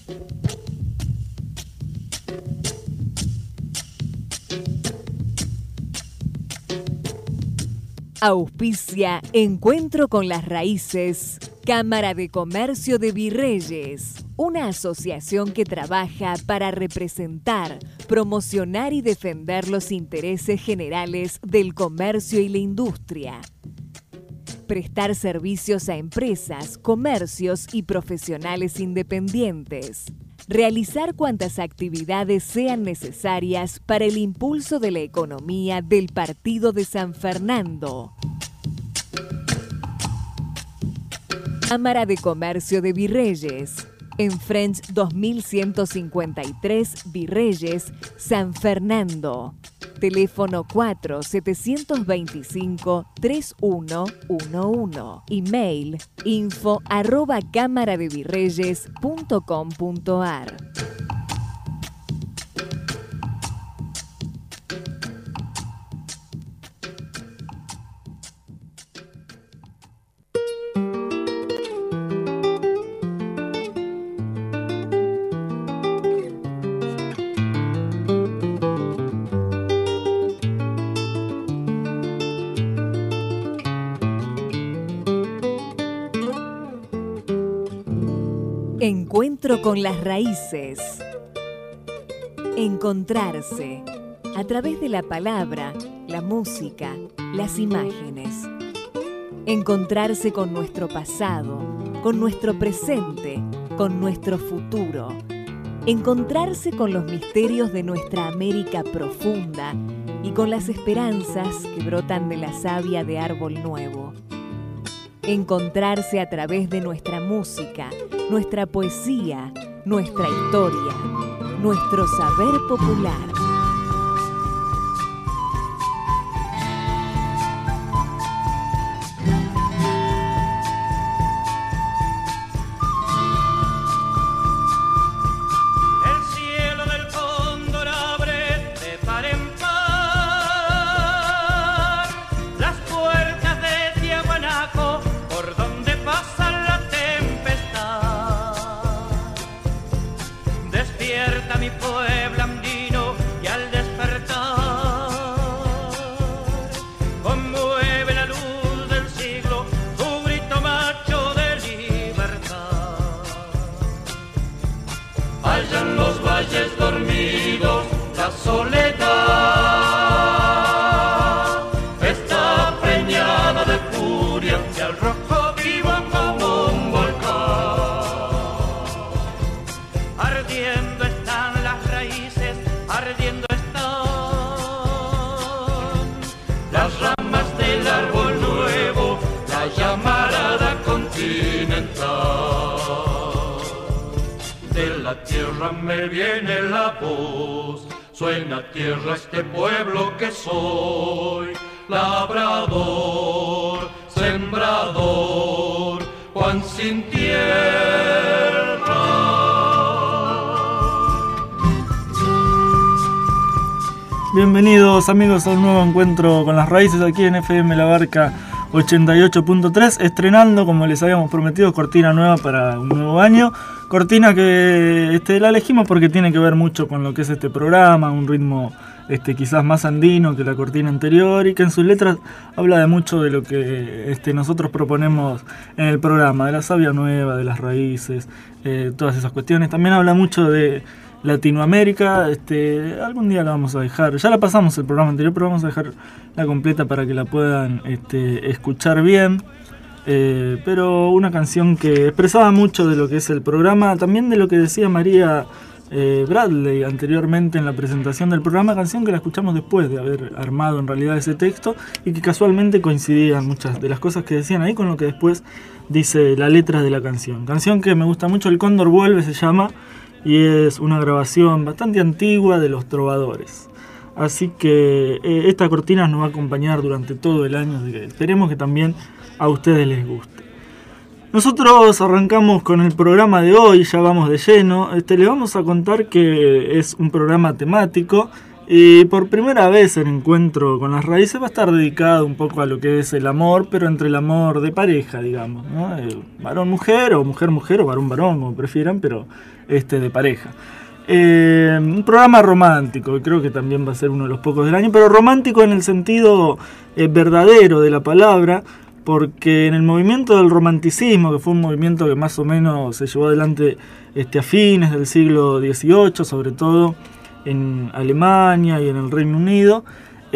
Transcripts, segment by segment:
Auspicia Encuentro con las Raíces, Cámara de Comercio de Virreyes, una asociación que trabaja para representar, promocionar y defender los intereses generales del comercio y la industria. Prestar servicios a empresas, comercios y profesionales independientes. Realizar cuantas actividades sean necesarias para el impulso de la economía del Partido de San Fernando. Cámara de Comercio de Virreyes, en French 2153 Virreyes, San Fernando. Teléfono 4-725-3111. Email info@camaradevirreyes.com.ar. Encuentro con las raíces. Encontrarse a través de la palabra, la música, las imágenes. Encontrarse con nuestro pasado, con nuestro presente, con nuestro futuro. Encontrarse con los misterios de nuestra América profunda y con las esperanzas que brotan de la savia de árbol nuevo. Encontrarse a través de nuestra música, nuestra poesía, nuestra historia, nuestro saber popular. Me viene la voz, suena tierra este pueblo que soy, labrador, sembrador, Juan sin tierra. Bienvenidos amigos a un nuevo encuentro con las raíces aquí en FM La Barca 88.3, estrenando, como les habíamos prometido, cortina nueva para un nuevo año. Cortina que la elegimos porque tiene que ver mucho con lo que es este programa, un ritmo quizás más andino que la cortina anterior y que en sus letras habla de mucho de lo que nosotros proponemos en el programa, de la savia nueva, de las raíces, todas esas cuestiones. También habla mucho de Latinoamérica, algún día la vamos a dejar, ya la pasamos el programa anterior, pero vamos a dejar la completa para que la puedan escuchar bien. Pero una canción que expresaba mucho de lo que es el programa, también de lo que decía María Bradley anteriormente en la presentación del programa, canción que la escuchamos después de haber armado en realidad ese texto y que casualmente coincidían muchas de las cosas que decían ahí con lo que después dice la letra de la canción. Canción que me gusta mucho, El Cóndor Vuelve se llama, y es una grabación bastante antigua de Los Trovadores. Así que esta cortina nos va a acompañar durante todo el año, así que esperemos que también a ustedes les guste. Nosotros arrancamos con el programa de hoy, ya vamos de lleno. Les vamos a contar que es un programa temático Y por primera vez el encuentro con las raíces va a estar dedicado un poco a lo que es el amor, pero entre el amor de pareja, digamos, ¿no? Varón-mujer o mujer-mujer o varón-varón, como prefieran, pero de pareja. Un programa romántico, creo que también va a ser uno de los pocos del año, pero romántico en el sentido verdadero de la palabra, porque en el movimiento del romanticismo, que fue un movimiento que más o menos se llevó adelante a fines del siglo XVIII, sobre todo en Alemania y en el Reino Unido,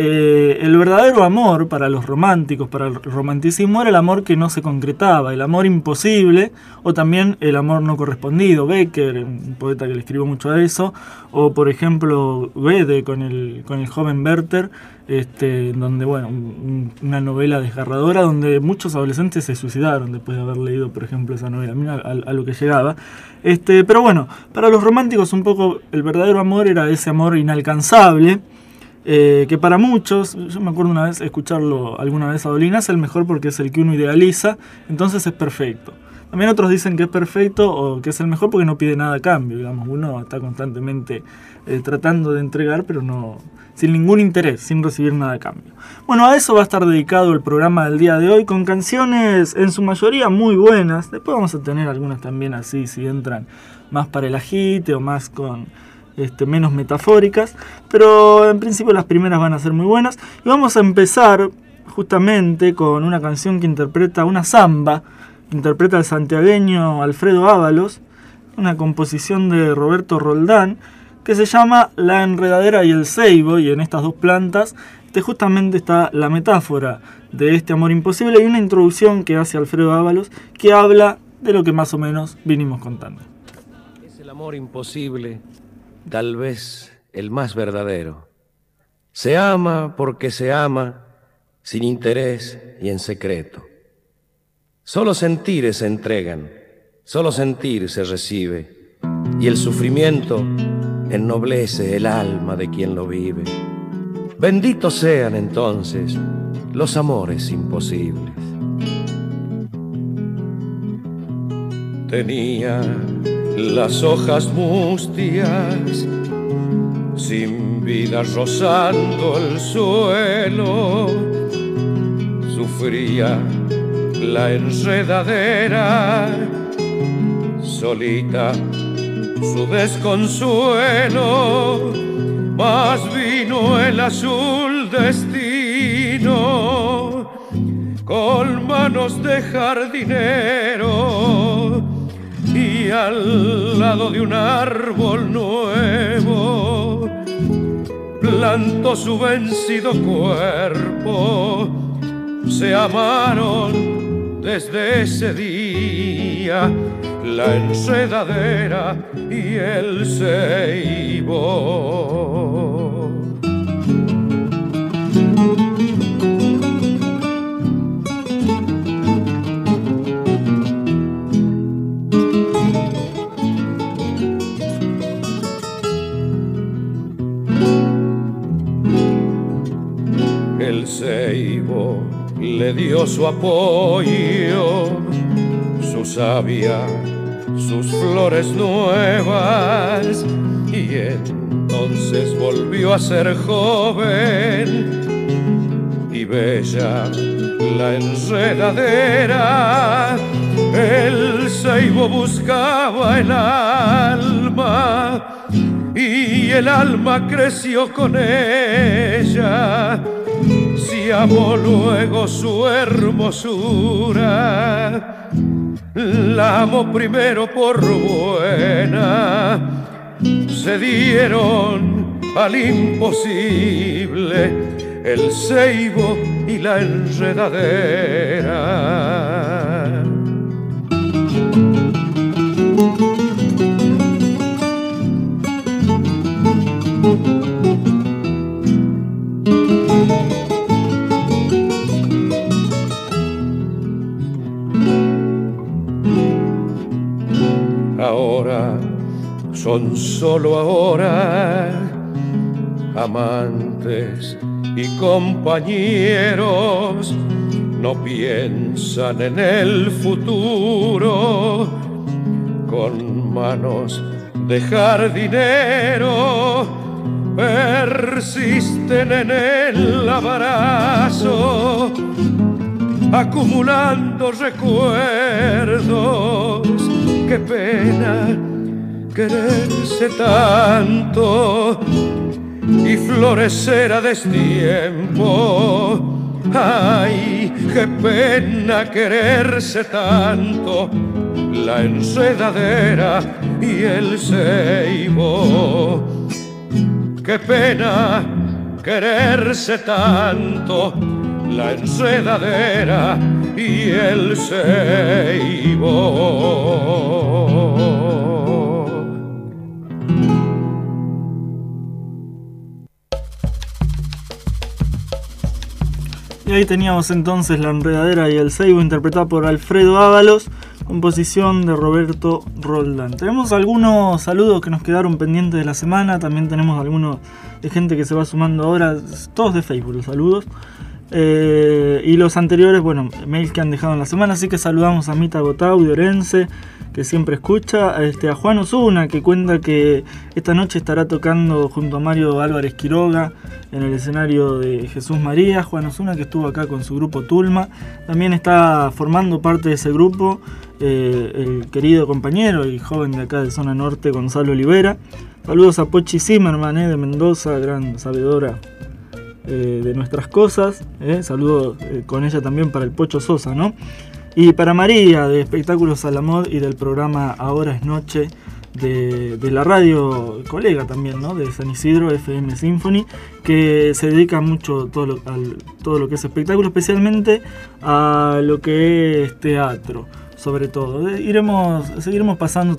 el verdadero amor para los románticos, para el romanticismo, era el amor que no se concretaba, el amor imposible, o también el amor no correspondido. Becker, un poeta que le escribió mucho a eso, o por ejemplo Goethe con el joven Werther, donde, bueno, una novela desgarradora donde muchos adolescentes se suicidaron después de haber leído, por ejemplo, esa novela. Mira a lo que llegaba. Pero bueno, para los románticos un poco el verdadero amor era ese amor inalcanzable, que para muchos, yo me acuerdo una vez escucharlo alguna vez a Dolina, es el mejor porque es el que uno idealiza, entonces es perfecto. También otros dicen que es perfecto o que es el mejor porque no pide nada a cambio, digamos, uno está constantemente tratando de entregar, pero no, sin ningún interés, sin recibir nada a cambio. Bueno, a eso va a estar dedicado el programa del día de hoy, con canciones en su mayoría muy buenas. Después vamos a tener algunas también así, si entran más para el agite o más con menos metafóricas, pero en principio las primeras van a ser muy buenas. Y vamos a empezar justamente con una canción que interpreta una samba, interpreta el santiagueño Alfredo Ábalos, una composición de Roberto Roldán, que se llama La enredadera y el ceibo, y en estas dos plantas justamente está la metáfora de este amor imposible y una introducción que hace Alfredo Ábalos que habla de lo que más o menos vinimos contando. Es el amor imposible, tal vez el más verdadero. Se ama porque se ama, sin interés y en secreto. Solo sentires se entregan, solo sentir se recibe, y el sufrimiento ennoblece el alma de quien lo vive. Benditos sean entonces los amores imposibles. Tenía las hojas mustias, sin vida rozando el suelo, sufría la enredadera, solita su desconsuelo, mas vino el azul destino con manos de jardinero y al lado de un árbol nuevo plantó su vencido cuerpo. Se amaron desde ese día la enredadera y el ceibo. El ceibo le dio su apoyo, su savia, sus flores nuevas, y entonces volvió a ser joven y bella la enredadera. El ceibo buscaba el alma y el alma creció con ella. Si amó luego su hermosura, la amó primero por buena. Se dieron al imposible el ceibo y la enredadera. Ahora, son solo ahora, amantes y compañeros, no piensan en el futuro, con manos de jardinero persisten en el abrazo, acumulando recuerdos. Qué pena quererse tanto y florecer a destiempo. Ay, qué pena quererse tanto, la enredadera y el ceibo. Qué pena quererse tanto, la enredadera y el ceibo. Y ahí teníamos entonces La enredadera y el ceibo, interpretada por Alfredo Ábalos, composición de Roberto Roldán. Tenemos algunos saludos que nos quedaron pendientes de la semana, también tenemos algunos de gente que se va sumando ahora, todos de Facebook los saludos. Y los anteriores, bueno, mails que han dejado en la semana, así que saludamos a Mita Gotau de Orense, que siempre escucha, a Juan Osuna, que cuenta que esta noche estará tocando junto a Mario Álvarez Quiroga en el escenario de Jesús María. Juan Osuna, que estuvo acá con su grupo Tulma, también está formando parte de ese grupo el querido compañero y joven de acá de Zona Norte, Gonzalo Olivera. Saludos a Pochi Zimmerman de Mendoza, gran sabedora de nuestras cosas. Saludos con ella también para el Pocho Sosa, ¿no? Y para María, de Espectáculos a la Mod y del programa Ahora es Noche, de la radio colega también, ¿no? De San Isidro, FM Symphony, que se dedica mucho a todo lo que es espectáculo, especialmente a lo que es teatro, sobre todo. Seguiremos pasando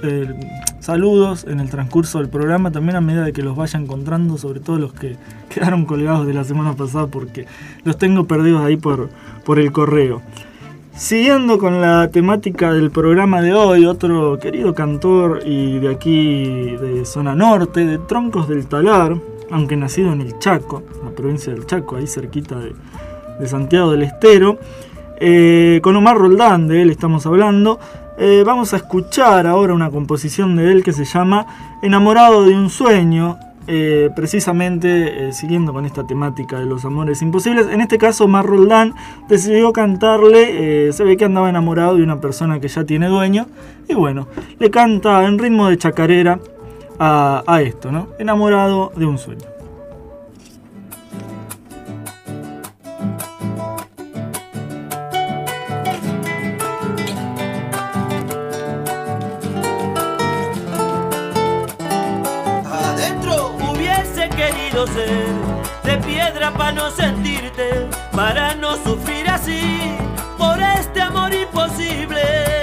saludos en el transcurso del programa, también a medida de que los vaya encontrando, sobre todo los que quedaron colgados de la semana pasada, porque los tengo perdidos ahí por el correo. Siguiendo con la temática del programa de hoy, otro querido cantor y de aquí de Zona Norte, de Troncos del Talar, aunque nacido en el Chaco, la provincia del Chaco, ahí cerquita de Santiago del Estero, con Omar Roldán, de él estamos hablando. Vamos a escuchar ahora una composición de él que se llama Enamorado de un sueño, precisamente siguiendo con esta temática de los amores imposibles. En este caso Omar Roldán decidió cantarle, se ve que andaba enamorado de una persona que ya tiene dueño, y bueno, le canta en ritmo de chacarera a esto, ¿no? Enamorado de un sueño. Ser de piedra para no sentirte, para no sufrir así por este amor imposible.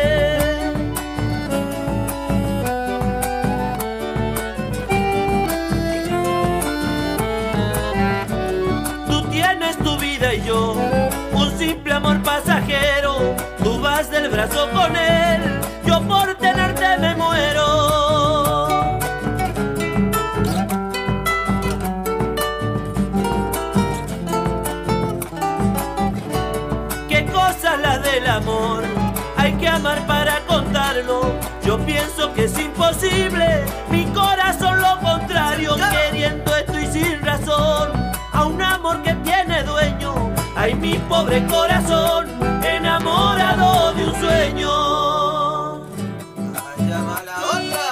Tú tienes tu vida y yo un simple amor pasajero. Tú vas del brazo con él, yo por tenerte me muero. La del amor, hay que amar para contarlo. Yo pienso que es imposible, mi corazón lo contrario, queriendo esto y sin razón, a un amor que tiene dueño. Ay, mi pobre corazón, enamorado de un sueño. Ay, llama a la otra.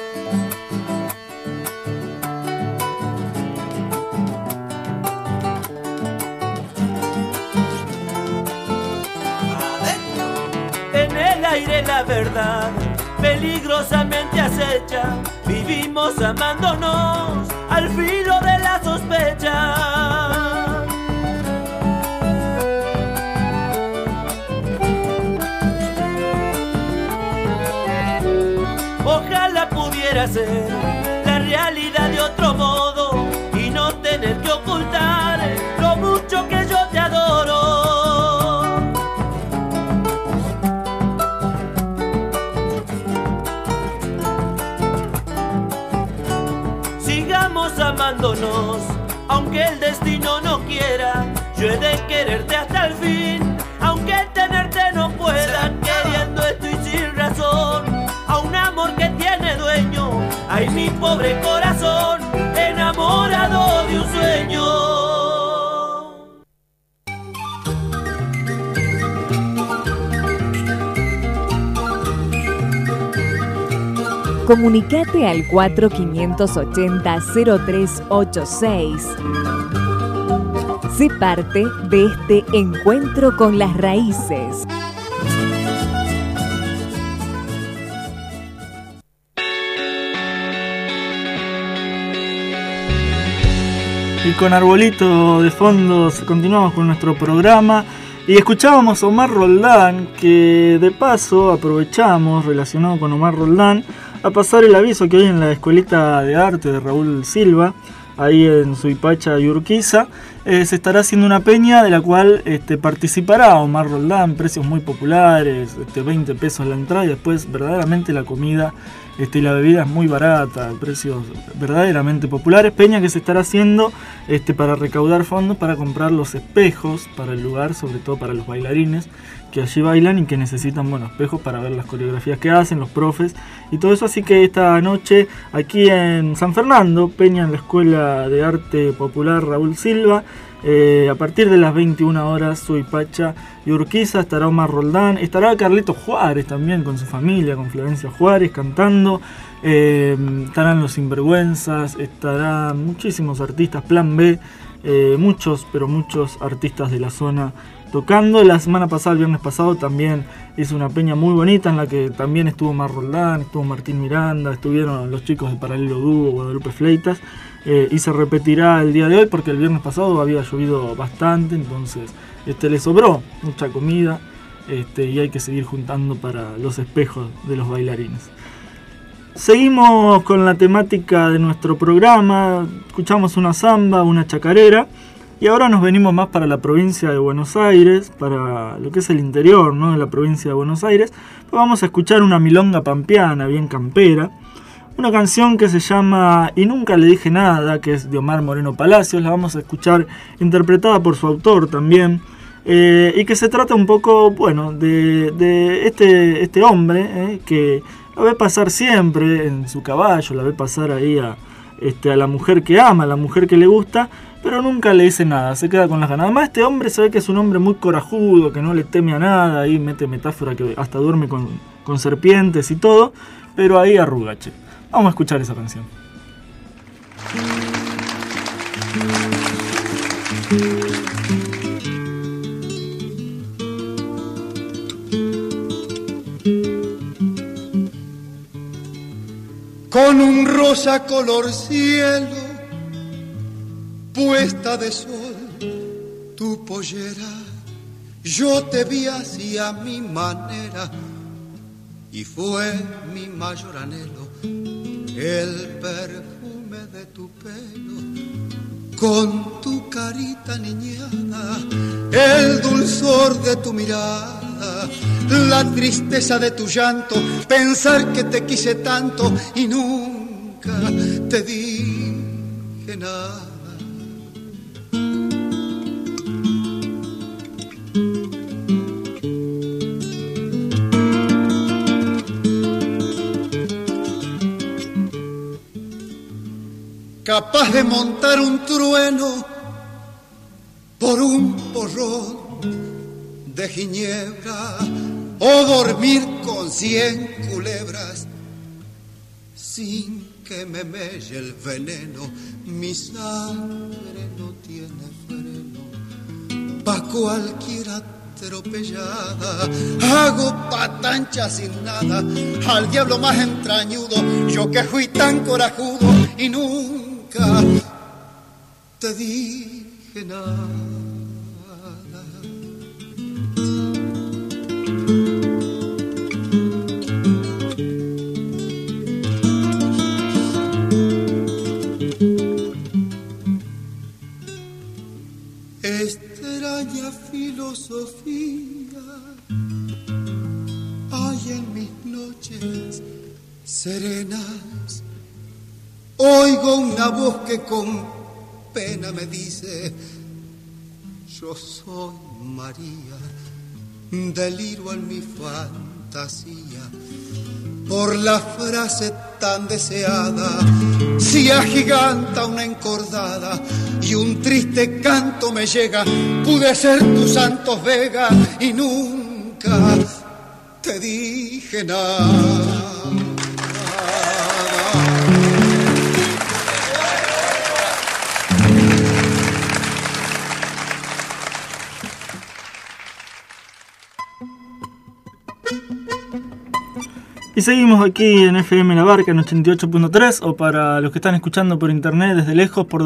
Aire la verdad peligrosamente acecha, vivimos amándonos al filo de la sospecha. Ojalá pudiera ser la realidad de otro modo y no tener que ocultar lo mucho que yo te adoro. Amándonos, aunque el destino no quiera, yo he de quererte hasta el fin, aunque tenerte no pueda, queriendo esto y sin razón, a un amor que tiene dueño. Ay, mi pobre corazón, enamorado Comunicate al 4580-0386. Sé parte de este encuentro con las raíces. Y con Arbolito de fondo continuamos con nuestro programa y escuchábamos a Omar Roldán, que de paso aprovechamos, relacionado con Omar Roldán, a pasar el aviso que hay en la Escuelita de Arte de Raúl Silva, ahí en Suipacha y Urquiza. Se estará haciendo una peña de la cual participará Omar Roldán, precios muy populares, 20 pesos la entrada, y después verdaderamente la comida y la bebida es muy barata, precios verdaderamente populares. Peña que se estará haciendo para recaudar fondos para comprar los espejos para el lugar, sobre todo para los bailarines que allí bailan y que necesitan espejos para ver las coreografías que hacen, los profes y todo eso. Así que esta noche aquí en San Fernando, peña en la Escuela de Arte Popular Raúl Silva, a partir de las 21 horas, Suipacha y Urquiza, estará Omar Roldán, estará Carlitos Juárez también con su familia, con Florencia Juárez cantando, estarán Los Sinvergüenzas, estarán muchísimos artistas, Plan B, muchos artistas de la zona tocando. La semana pasada, el viernes pasado, también hizo una peña muy bonita en la que también estuvo Omar Roldán, estuvo Martín Miranda, estuvieron los chicos de Paralelo Dúo, Guadalupe Fleitas, y se repetirá el día de hoy porque el viernes pasado había llovido bastante, entonces le sobró mucha comida y hay que seguir juntando para los espejos de los bailarines. Seguimos con la temática de nuestro programa, escuchamos una samba, una chacarera. Y ahora nos venimos más para la provincia de Buenos Aires, para lo que es el interior, ¿no?, de la provincia de Buenos Aires. Pues vamos a escuchar una milonga pampeana, bien campera. Una canción que se llama Y Nunca Le Dije Nada, que es de Omar Moreno Palacios. La vamos a escuchar interpretada por su autor también. Y que se trata un poco, de este hombre que la ve pasar siempre en su caballo, la ve pasar ahí a la mujer que ama, a la mujer que le gusta, pero nunca le dice nada, se queda con las ganas. Además, este hombre se ve que es un hombre muy corajudo, que no le teme a nada, ahí mete metáfora que hasta duerme con serpientes y todo, pero ahí arrugache. Vamos a escuchar esa canción. Con un rosa color cielo, puesta de sol, tu pollera, yo te vi así a mi manera, y fue mi mayor anhelo el perfume de tu pelo, con tu carita niñada, el dulzor de tu mirada, la tristeza de tu llanto, pensar que te quise tanto y nunca te dije nada. Capaz de montar un trueno por un porrón de ginebra o dormir con 100 culebras sin que me melle el veneno. Mi sangre no tiene freno pa' cualquier atropellada. Hago patancha sin nada al diablo más entrañudo, yo que fui tan corajudo y nunca te dije nada. Extraña filosofía hay en mis noches serenas. Oigo una voz que con pena me dice: yo soy María, deliro en mi fantasía por la frase tan deseada. Si agiganta una encordada y un triste canto me llega, pude ser tu Santos Vega y nunca te dije nada. Y seguimos aquí en FM La Barca en 88.3 o para los que están escuchando por internet desde lejos por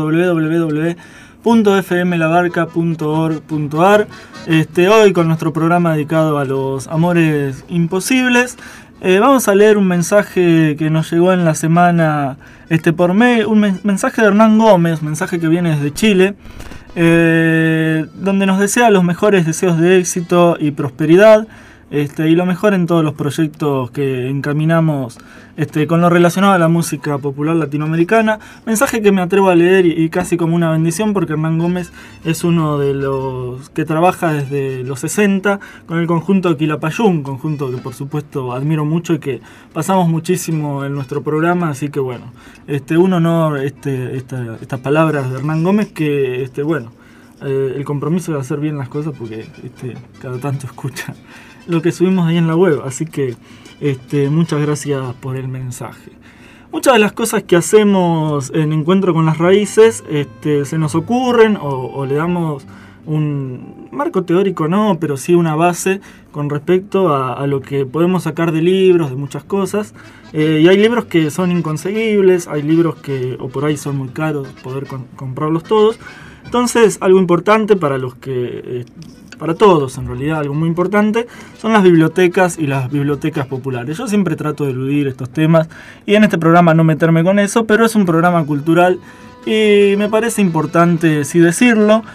www.fmlabarca.org.ar. Hoy con nuestro programa dedicado a los amores imposibles. Vamos a leer un mensaje que nos llegó en la semana por mail, un mensaje de Hernán Gómez, mensaje que viene desde Chile, donde nos desea los mejores deseos de éxito y prosperidad. Y lo mejor en todos los proyectos que encaminamos con lo relacionado a la música popular latinoamericana. Mensaje que me atrevo a leer y casi como una bendición, porque Hernán Gómez es uno de los que trabaja desde los 60 con el conjunto Quilapayún, conjunto que por supuesto admiro mucho y que pasamos muchísimo en nuestro programa. Así que bueno, un honor estas palabras de Hernán Gómez, que el compromiso de hacer bien las cosas, porque cada tanto escucha lo que subimos ahí en la web, así que muchas gracias por el mensaje. Muchas de las cosas que hacemos en Encuentro con las Raíces se nos ocurren o le damos un marco teórico, no, pero sí una base con respecto a lo que podemos sacar de libros, de muchas cosas, y hay libros que son inconseguibles, hay libros que o por ahí son muy caros poder comprarlos todos. Entonces, algo importante para los que para todos en realidad, algo muy importante, son las bibliotecas y las bibliotecas populares. Yo siempre trato de eludir estos temas y en este programa no meterme con eso, pero es un programa cultural y me parece importante sí decirlo,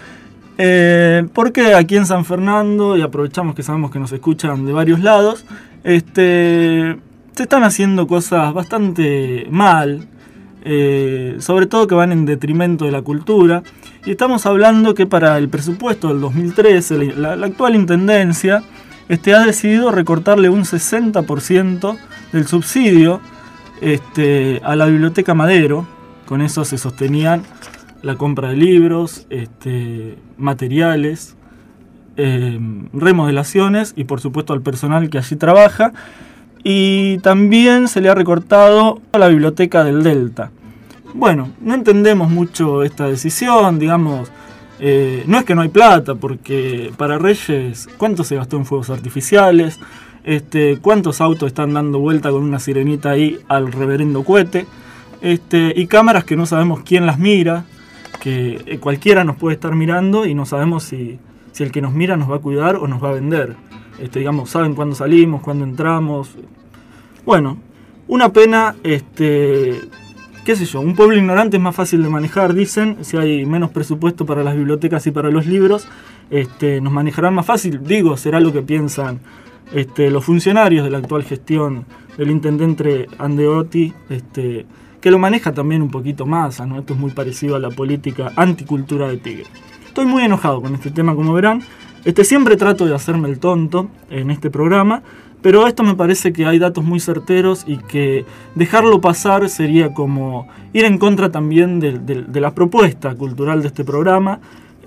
porque aquí en San Fernando, y aprovechamos que sabemos que nos escuchan de varios lados, se están haciendo cosas bastante mal, sobre todo que van en detrimento de la cultura, y estamos hablando que para el presupuesto del 2013 la actual intendencia ha decidido recortarle un 60% del subsidio a la Biblioteca Madero. Con eso se sostenían la compra de libros, materiales, remodelaciones y por supuesto al personal que allí trabaja. Y también se le ha recortado a la Biblioteca del Delta. Bueno, no entendemos mucho esta decisión, digamos, no es que no hay plata, porque para Reyes, ¿cuánto se gastó en fuegos artificiales? ¿Cuántos autos están dando vuelta con una sirenita ahí al reverendo cohete? Y cámaras que no sabemos quién las mira, que cualquiera nos puede estar mirando y no sabemos si el que nos mira nos va a cuidar o nos va a vender. Digamos, saben cuándo salimos, cuándo entramos. Bueno, una pena, qué sé yo, un pueblo ignorante es más fácil de manejar, dicen. Si hay menos presupuesto para las bibliotecas y para los libros, nos manejarán más fácil. Digo, será lo que piensan los funcionarios de la actual gestión del intendente Andreotti, que lo maneja también un poquito más, ¿no? Esto es muy parecido a la política anticultura de Tigre. Estoy muy enojado con este tema, como verán. Siempre trato de hacerme el tonto en este programa, pero esto me parece que hay datos muy certeros y que dejarlo pasar sería como ir en contra también de la propuesta cultural de este programa.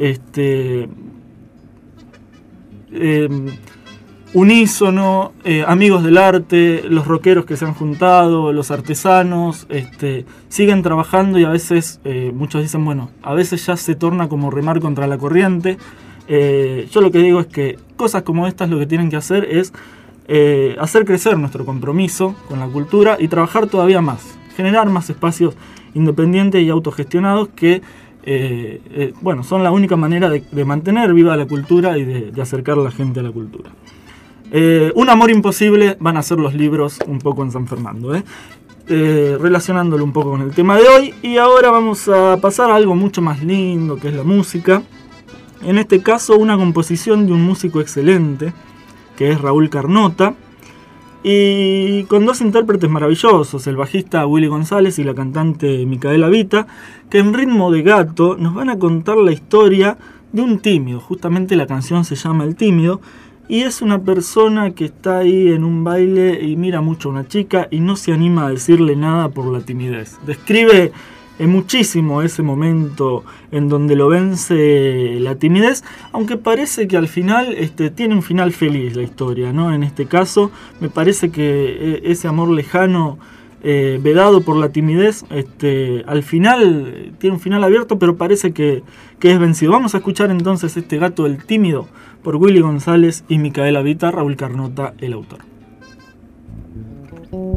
Unísono, amigos del arte, los rockeros que se han juntado, los artesanos, siguen trabajando y a veces, muchos dicen, bueno, a veces ya se torna como remar contra la corriente. Yo lo que digo es que cosas como estas lo que tienen que hacer es hacer crecer nuestro compromiso con la cultura y trabajar todavía más, generar más espacios independientes y autogestionados que son la única manera de mantener viva la cultura y de acercar a la gente a la cultura. Un amor imposible van a ser los libros un poco en San Fernando, relacionándolo un poco con el tema de hoy. Y ahora vamos a pasar a algo mucho más lindo, que es la música. En este caso, una composición de un músico excelente, que es Raúl Carnota, y con dos intérpretes maravillosos, el bajista Willy González y la cantante Micaela Vita, que en ritmo de gato nos van a contar la historia de un tímido. Justamente la canción se llama El Tímido, y es una persona que está ahí en un baile y mira mucho a una chica y no se anima a decirle nada por la timidez. Describe muchísimo ese momento en donde lo vence la timidez, aunque parece que al final tiene un final feliz la historia, ¿no? En este caso me parece que ese amor lejano, vedado por la timidez, al final tiene un final abierto, pero parece que es vencido. Vamos a escuchar entonces este Gato del Tímido por Willy González y Micaela Vita, Raúl Carnota, el autor.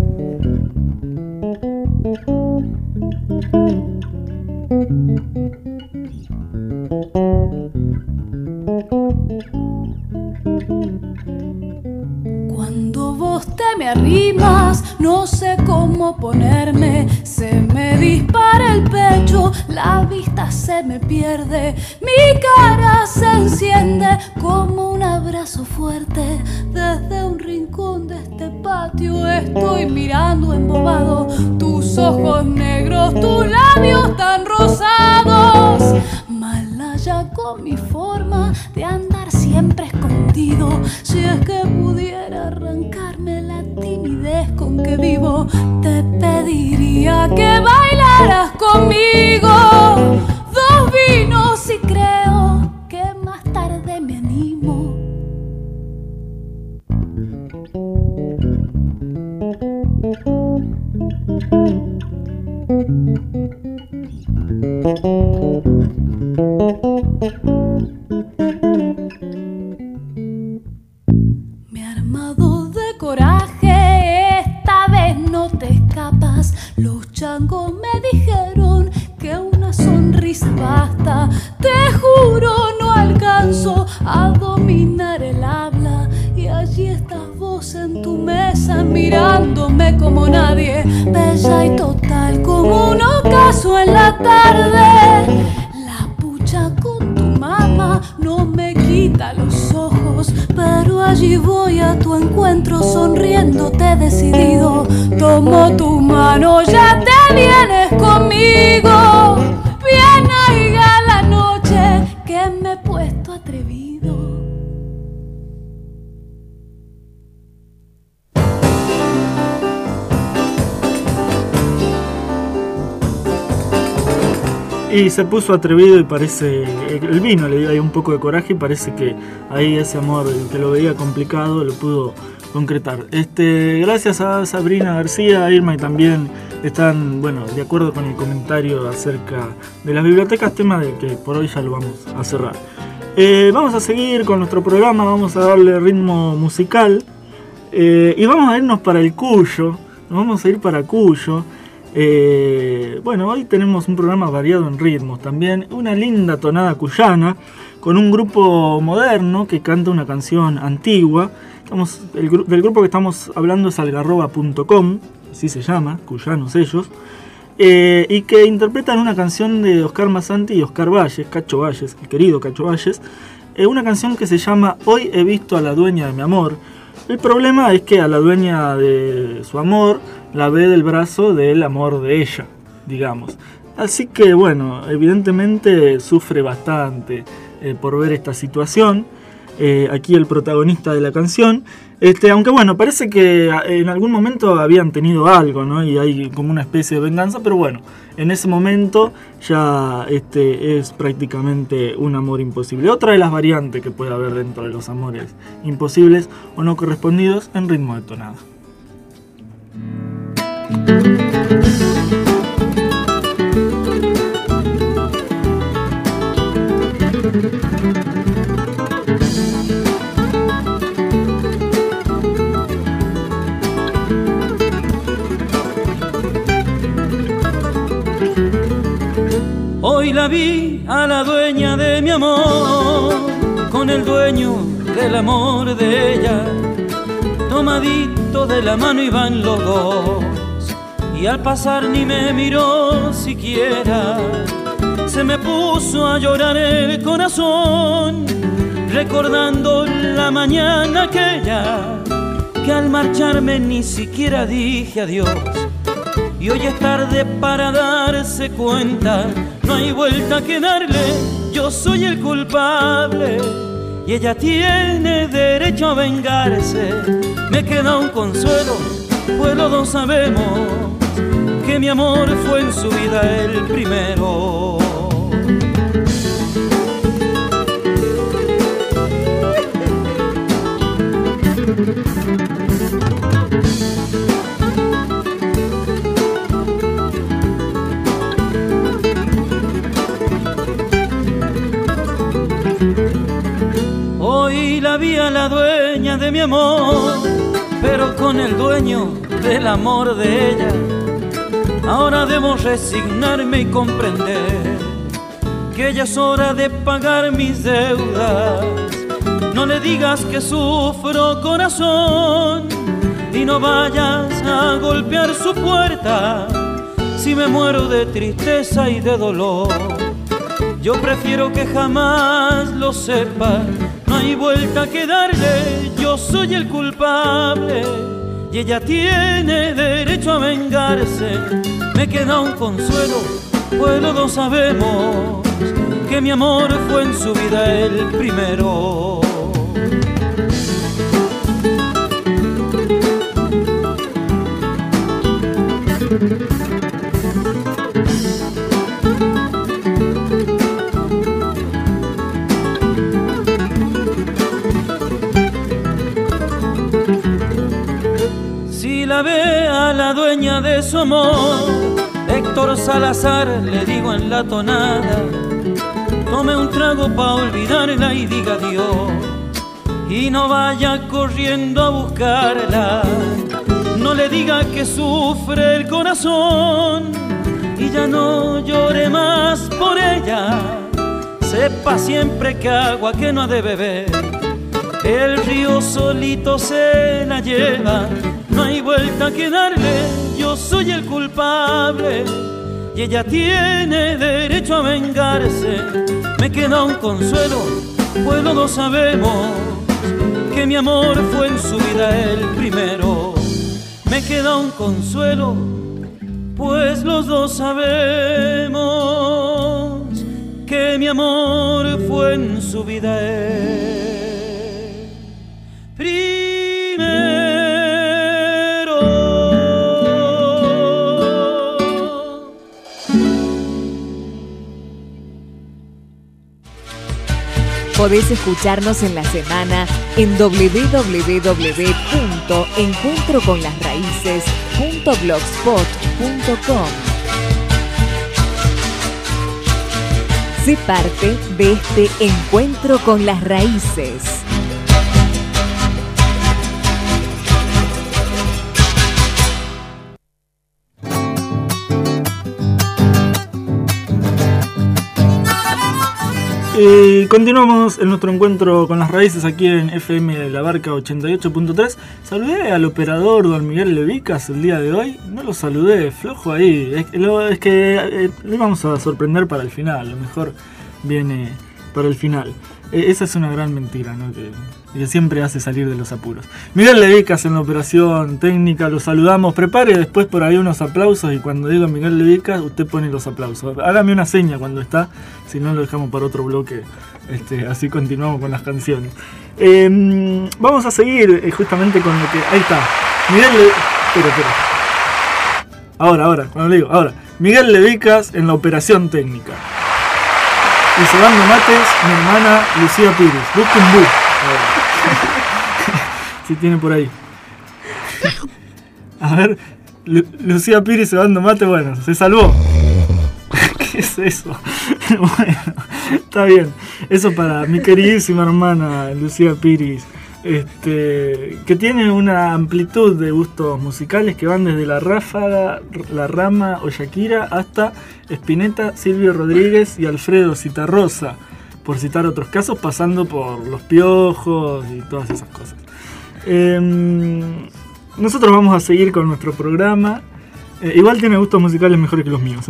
cómo ponerme. Se me dispara el pecho, la vista se me pierde, mi cara se enciende como un abrazo fuerte. Desde un rincón de este patio estoy mirando embobado tus ojos negros, tus labios tan rosados. Malaya con mi forma de andar siempre escondido. Si es que pudiera arrancarme la timidez con que vivo, te pediría que bailaras conmigo. 2 vinos y creo que más tarde me animo. Me he armado de coraje, esta vez no te escapas. Los changos me dijeron que una sonrisa basta. Te juro no alcanzo a dominar el habla. Y allí estás vos en tu mesa mirándome como nadie, bella y total como un ocaso en la tarde. La pucha con tu mamá no me quita los ojos, pero allí voy a tu encuentro sonriéndote decidido. Tomo tu mano, ya te vienes conmigo. Bien aiga la noche que me he puesto atrevido. Y se puso atrevido y parece, el vino le dio ahí un poco de coraje y parece que ahí ese amor que lo veía complicado lo pudo concretar. Gracias a Sabrina García, Irma, y también están, de acuerdo con el comentario acerca de las bibliotecas, tema de que por hoy ya lo vamos a cerrar. Vamos a seguir con nuestro programa, vamos a darle ritmo musical y vamos a irnos para el Cuyo, nos vamos a ir para Cuyo. Hoy tenemos un programa variado en ritmos también, una linda tonada cuyana con un grupo moderno que canta una canción antigua. Del grupo que estamos hablando es Algarroba.com, así se llama, cuyanos ellos, y que interpretan una canción de Oscar Masanti y Oscar Valles, Cacho Valles, el querido Cacho Valles, una canción que se llama Hoy he visto a la dueña de mi amor. El problema es que a la dueña de su amor la ve del brazo del amor de ella, digamos. Así que evidentemente sufre bastante por ver esta situación. Aquí el protagonista de la canción, aunque parece que en algún momento habían tenido algo, ¿no? Y hay como una especie de venganza, pero en ese momento ya es prácticamente un amor imposible. Otra de las variantes que puede haber dentro de los amores imposibles o no correspondidos en ritmo de tonada. Hoy la vi a la dueña de mi amor, con el dueño del amor de ella, tomadito de la mano iban los dos, y al pasar ni me miró siquiera, se me puso a llorar el corazón, recordando la mañana aquella, que al marcharme ni siquiera dije adiós. Y hoy es tarde para darse cuenta, no hay vuelta que darle, yo soy el culpable y ella tiene derecho a vengarse. Me queda un consuelo, pues los dos sabemos que mi amor fue en su vida el primero. Hoy la vi a la dueña de mi amor, pero con el dueño del amor de ella. Ahora debo resignarme y comprender que ya es hora de pagar mis deudas. No le digas que sufro, corazón, y no vayas a golpear su puerta si me muero de tristeza y de dolor. Yo prefiero que jamás lo sepa, no hay vuelta que darle, yo soy el culpable y ella tiene derecho a vengarse. Me queda un consuelo, pues los dos sabemos que mi amor fue en su vida el primero. Si la ve a la dueña de su amor, Héctor Salazar, le digo en la tonada, tome un trago pa' olvidarla y diga adiós. Y no vaya corriendo a buscarla, no le diga que sufre el corazón y ya no llore más por ella. Sepa siempre que agua que no ha de beber, el río solito se la lleva. No hay vuelta que darle, yo soy el culpable y ella tiene derecho a vengarse. Me queda un consuelo, pues los dos sabemos que mi amor fue en su vida el primero. Me queda un consuelo, pues los dos sabemos que mi amor fue en su vida el primero. Podés escucharnos en la semana en www.encuentroconlasraíces.blogspot.com. Sé parte de este Encuentro con las Raíces. Y continuamos en nuestro encuentro con las raíces aquí en FM La Barca 88.3. Saludé al operador don Miguel Levicas el día de hoy. No lo saludé, flojo ahí. Es que le vamos a sorprender para el final. Lo mejor viene para el final. Esa es una gran mentira, ¿no? Que siempre hace salir de los apuros. Miguel Levicas en la operación técnica, lo saludamos. Prepare después por ahí unos aplausos y cuando diga Miguel Levicas, usted pone los aplausos. Hágame una seña cuando está, si no lo dejamos para otro bloque. Así continuamos con las canciones. Vamos a seguir justamente con lo que... Ahí está. Miguel Espera. Ahora, cuando le digo, ahora. Miguel Levicas en la operación técnica. Y cebando mates, mi hermana Lucía Pires. Busquen bus. Si tiene por ahí. A ver, Lucía Pires cebando mate, bueno, se salvó. ¿Qué es eso? Bueno, está bien. Eso para mi queridísima hermana Lucía Piris, que tiene una amplitud de gustos musicales que van desde La Ráfaga, La Rama o Shakira hasta Spinetta, Silvio Rodríguez y Alfredo Citarrosa, por citar otros casos, pasando por Los Piojos y todas esas cosas. Nosotros vamos a seguir con nuestro programa. Igual tiene gustos musicales mejores que los míos,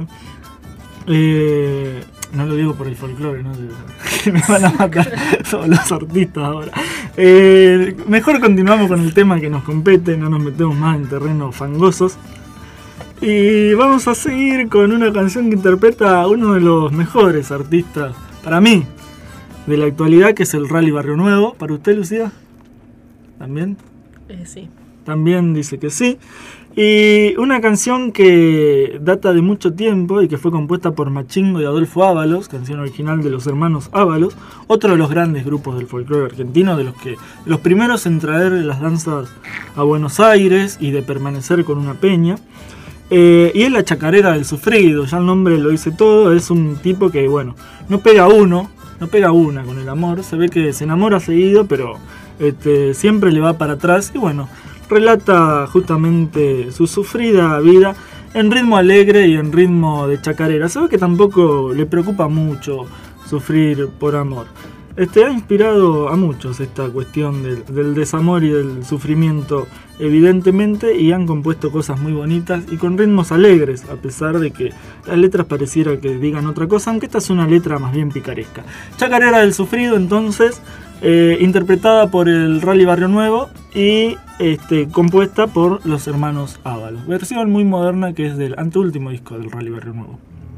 no lo digo por el folclore, ¿no? Que me van a matar todos los artistas ahora. Mejor continuamos con el tema que nos compete, no nos metemos más en terrenos fangosos. Y vamos a seguir con una canción que interpreta a uno de los mejores artistas, para mí, de la actualidad, que es el Rally Barrio Nuevo. ¿Para usted, Lucía? ¿También? Sí. También dice que sí. Y una canción que data de mucho tiempo y que fue compuesta por Machingo y Adolfo Ábalos, canción original de los hermanos Ábalos, otro de los grandes grupos del folclore argentino, de los primeros en traer las danzas a Buenos Aires y de permanecer con una peña. Y es la chacarera del sufrido, ya el nombre lo dice todo. Es un tipo que, bueno, no pega una con el amor, se ve que se enamora seguido, pero siempre le va para atrás y bueno, relata justamente su sufrida vida en ritmo alegre y en ritmo de chacarera. Se ve que tampoco le preocupa mucho sufrir por amor. Ha inspirado a muchos esta cuestión del desamor y del sufrimiento, evidentemente, y han compuesto cosas muy bonitas y con ritmos alegres, a pesar de que las letras pareciera que digan otra cosa, aunque esta es una letra más bien picaresca. Chacarera del Sufrido, entonces, interpretada por el Rally Barrio Nuevo y compuesta por los hermanos Ábalos. Versión muy moderna que es del anteúltimo disco del Rally Barrio Nuevo.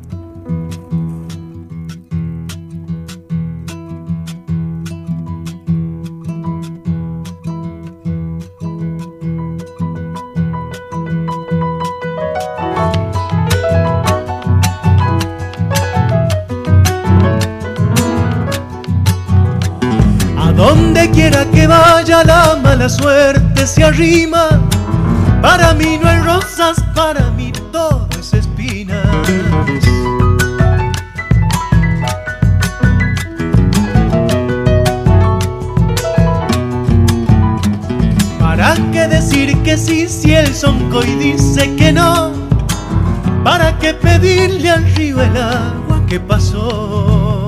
Donde quiera que vaya la mala suerte se arrima. Para mí no hay rosas, para mí todo es espinas. ¿Para qué decir que sí si el soncoy dice que no? ¿Para qué pedirle al río el agua que pasó?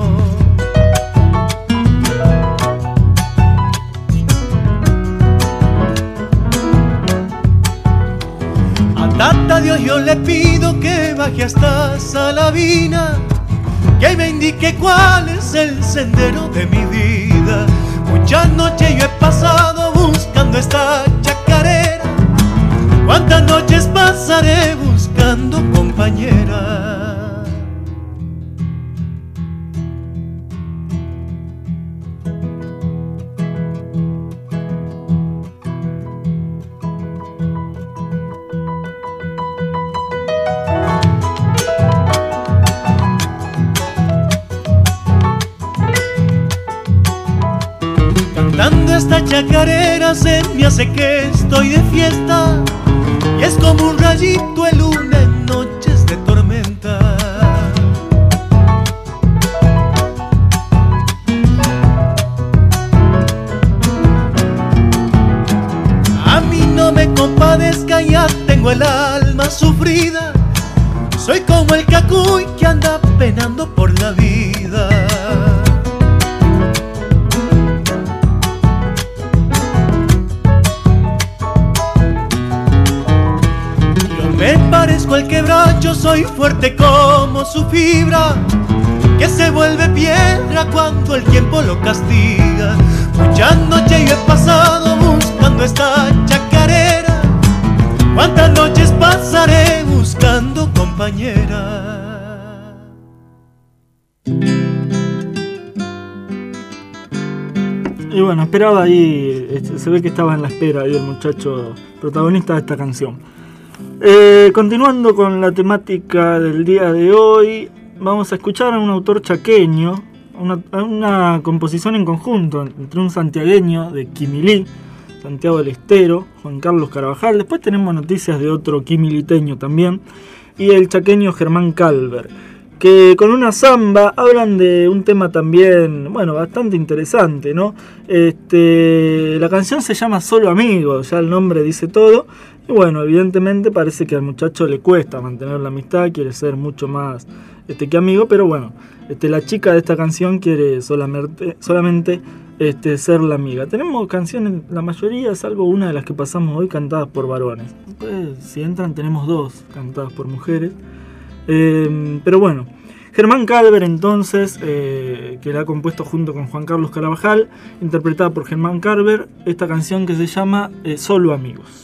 Tata Dios, yo le pido que baje hasta Salavina, que me indique cuál es el sendero de mi vida. Muchas noches yo he pasado buscando esta chacarera, cuántas noches pasaré buscando compañera. Cantando esta chacarera se me hace que estoy de fiesta, y es como un rayito de luna en noches de tormenta. A mí no me compadezca, ya tengo el alma sufrida, soy como el cacuy que anda penando por la vida. Me parezco al quebracho, soy fuerte como su fibra, que se vuelve piedra cuando el tiempo lo castiga. Muchas noches yo he pasado buscando esta chacarera, cuántas noches pasaré buscando compañera. Y bueno, esperaba ahí, se ve que estaba en la espera ahí el muchacho protagonista de esta canción. Continuando con la temática del día de hoy, vamos a escuchar a un autor chaqueño, una composición en conjunto entre un santiagueño de Quimilí, Santiago del Estero, Juan Carlos Carabajal. Después tenemos noticias de otro quimiliteño también, y el chaqueño Germán Calver, que con una samba hablan de un tema también, bueno, bastante interesante, ¿no? La canción se llama Solo Amigos, ya el nombre dice todo. Y bueno, evidentemente parece que al muchacho le cuesta mantener la amistad, quiere ser mucho más que amigo, pero bueno, la chica de esta canción quiere solamente ser la amiga. Tenemos canciones, la mayoría, salvo una de las que pasamos hoy, cantadas por varones. Pues, si entran tenemos dos cantadas por mujeres. Pero bueno, Germán Calver entonces, que la ha compuesto junto con Juan Carlos Carabajal, interpretada por Germán Calver, esta canción que se llama Solo Amigos.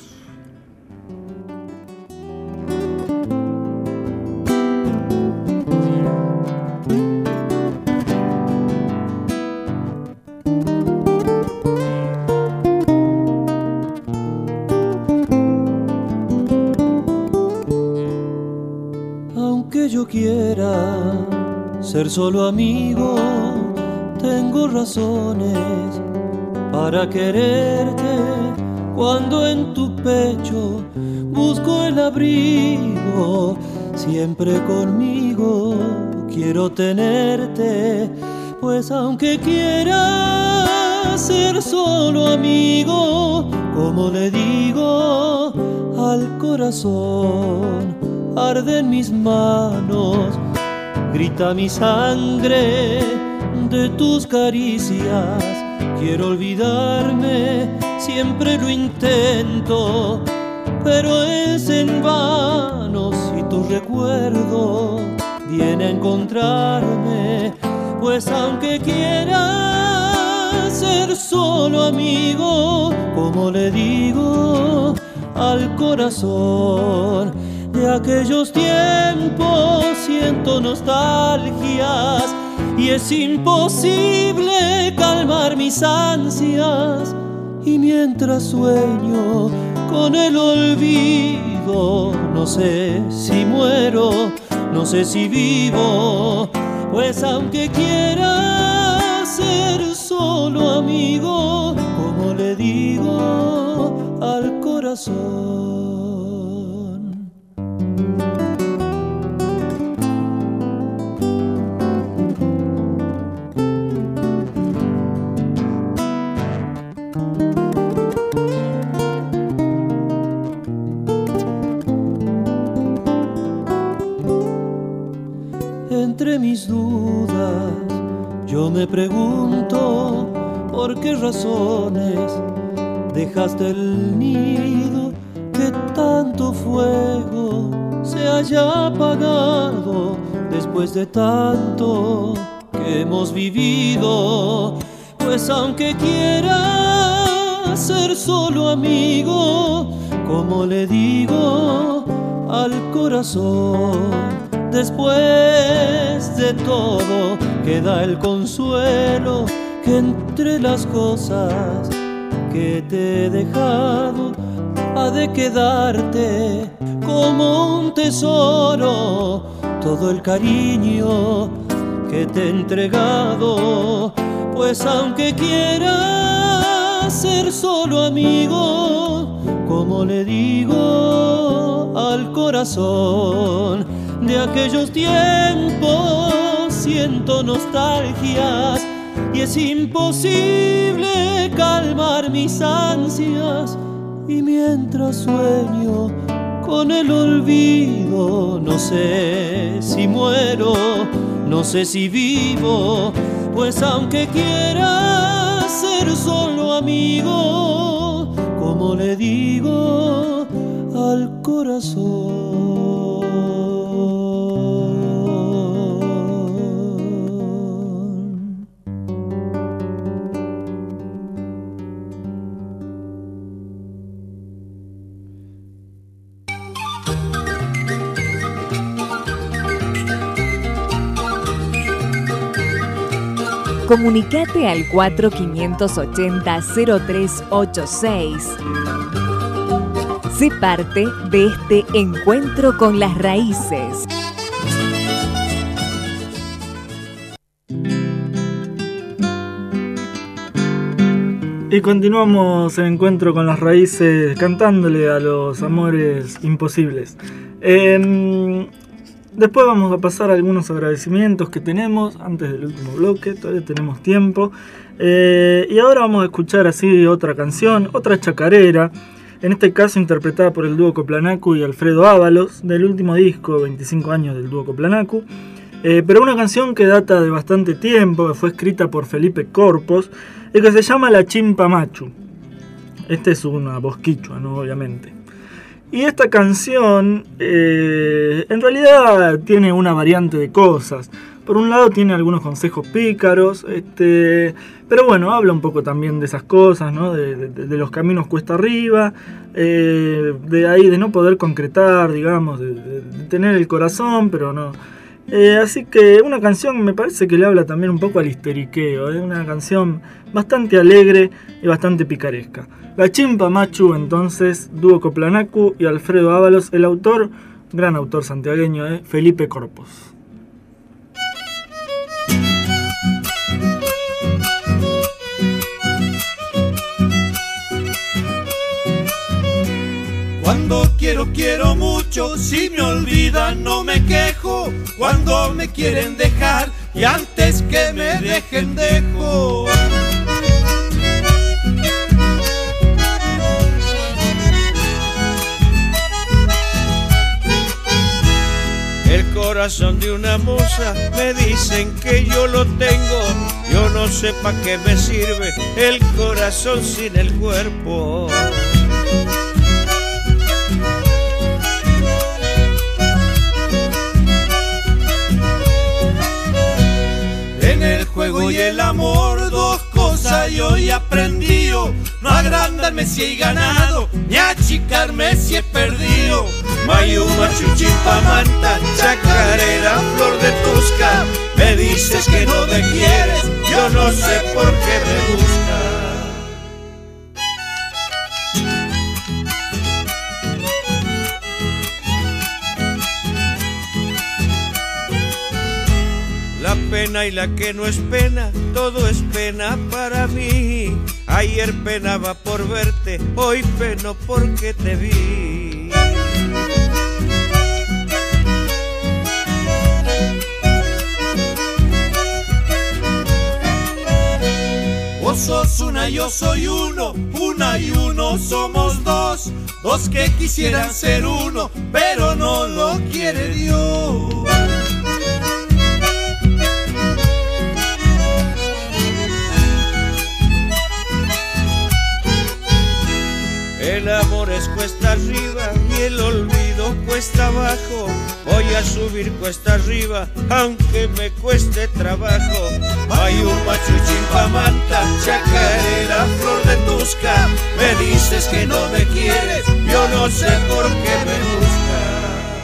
Yo quiera ser solo amigo, tengo razones para quererte. Cuando en tu pecho busco el abrigo, siempre conmigo quiero tenerte. Pues aunque quiera ser solo amigo, como le digo al corazón, arden mis manos, grita mi sangre, de tus caricias. Quiero olvidarme, siempre lo intento, pero es en vano si tu recuerdo viene a encontrarme. Pues aunque quiera ser solo amigo, como le digo al corazón, de aquellos tiempos siento nostalgias y es imposible calmar mis ansias. Y mientras sueño con el olvido, no sé si muero, no sé si vivo. Pues aunque quiera ser solo amigo, como le digo al corazón. Entre mis dudas yo me pregunto por qué razones dejaste el nido, que tanto fuego se haya apagado después de tanto que hemos vivido. Pues aunque quiera ser solo amigo, como le digo al corazón, después de todo queda el consuelo que entre las cosas que te he dejado ha de quedarte como un tesoro todo el cariño que te he entregado. Pues aunque quiera ser solo amigo, como le digo al corazón, de aquellos tiempos siento nostalgias y es imposible calmar mis ansias. Y mientras sueño con el olvido, no sé si muero, no sé si vivo. Pues aunque quiera ser solo amigo, como le digo al corazón. Comunicate al 4580-0386. Sé parte de este encuentro con las raíces. Y continuamos el encuentro con las raíces cantándole a los amores imposibles. Después vamos a pasar a algunos agradecimientos que tenemos antes del último bloque, todavía tenemos tiempo. Y ahora vamos a escuchar así otra canción, otra chacarera, en este caso interpretada por el dúo Coplanacu y Alfredo Ábalos, del último disco, 25 años del dúo Coplanacu. Pero una canción que data de bastante tiempo, que fue escrita por Felipe Corpos, y que se llama La Chimpa Machu. Este es una voz quichua, ¿no? Obviamente. Y esta canción en realidad tiene una variante de cosas. Por un lado tiene algunos consejos pícaros, pero bueno, habla un poco también de esas cosas, ¿no? De los caminos cuesta arriba, de ahí de no poder concretar, digamos, de tener el corazón, pero no. Así que una canción me parece que le habla también un poco al histeriqueo, una canción bastante alegre y bastante picaresca. La Chimpa Machu, entonces, dúo Coplanacu y Alfredo Ábalos, el autor, gran autor santiagueño, Felipe Corpos. Cuando quiero mucho, si me olvidan no me quejo. Cuando me quieren dejar y antes que me dejen dejo. corazón de una musa, me dicen que yo lo tengo. Yo no sé pa' qué me sirve el corazón sin el cuerpo. En el juego y el amor, dos cosas yo he aprendido: no agrandarme si he ganado, ni achicarme si he perdido. Mayuma, Chuchipamanta, chacarera, flor de Tusca, me dices que no me quieres, yo no sé por qué me buscas. La pena y la que no es pena, todo es pena para mí. Ayer penaba por verte, hoy peno porque te vi. Vos sos una, yo soy uno, una y uno somos dos. Dos que quisieran ser uno, pero no lo quiere Dios. El amor es cuesta arriba y el olvido cuesta abajo. Voy a subir cuesta arriba aunque me cueste trabajo. Mayuma, Chuchipamanta, chacarera, flor de Tusca, me dices que no me quieres, yo no sé por qué me buscas.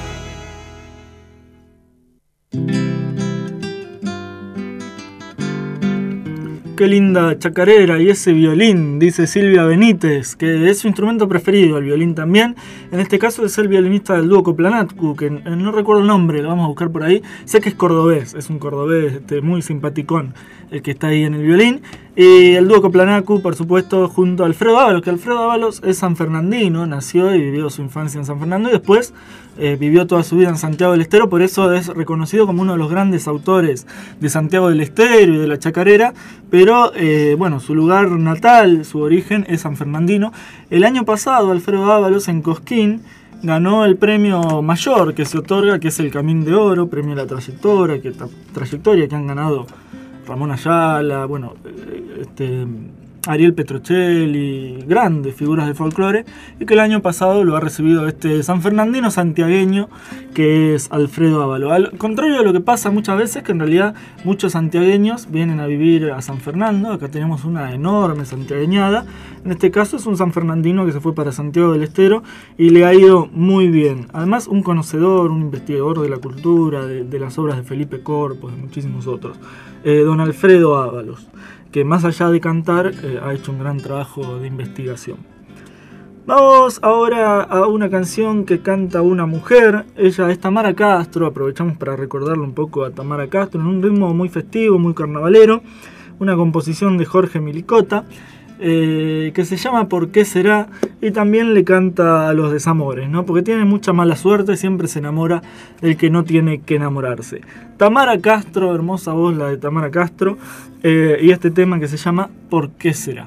Qué linda chacarera y ese violín, dice Silvia Benítez, que es su instrumento preferido, el violín también. En este caso es el violinista del dúo Coplanatcu, que no recuerdo el nombre, lo vamos a buscar por ahí. Sé que es cordobés, es un cordobés muy simpaticón el que está ahí en el violín. Y el dúo Coplanatcu, por supuesto, junto a Alfredo Ábalos, que Alfredo Ábalos es sanfernandino, nació y vivió su infancia en San Fernando y después vivió toda su vida en Santiago del Estero, por eso es reconocido como uno de los grandes autores de Santiago del Estero y de la chacarera, pero bueno, su lugar natal, su origen es sanfernandino. El año pasado Alfredo Ábalos en Cosquín ganó el premio mayor que se otorga, que es el Camín de Oro, premio a la trayectoria que han ganado Ramón Ayala, bueno, Ariel Petrocelli, grandes figuras de folclore, y que el año pasado lo ha recibido este sanfernandino santiagueño que es Alfredo Ábalos. Al contrario de lo que pasa muchas veces, que en realidad muchos santiagueños vienen a vivir a San Fernando. Acá tenemos una enorme santiagueñada. En este caso es un sanfernandino que se fue para Santiago del Estero y le ha ido muy bien. Además, un conocedor, un investigador de la cultura, de las obras de Felipe Corpos, de muchísimos otros. Don Alfredo Ábalos, que más allá de cantar ha hecho un gran trabajo de investigación. Vamos ahora a una canción que canta una mujer. Ella es Tamara Castro. Aprovechamos para recordarle un poco a Tamara Castro en un ritmo muy festivo, muy carnavalero. Una composición de Jorge Milicota que se llama ¿Por qué será? Y también le canta a los desamores, ¿no? Porque tiene mucha mala suerte, siempre se enamora del que no tiene que enamorarse. Tamara Castro, hermosa voz la de Tamara Castro, y este tema que se llama ¿Por qué será?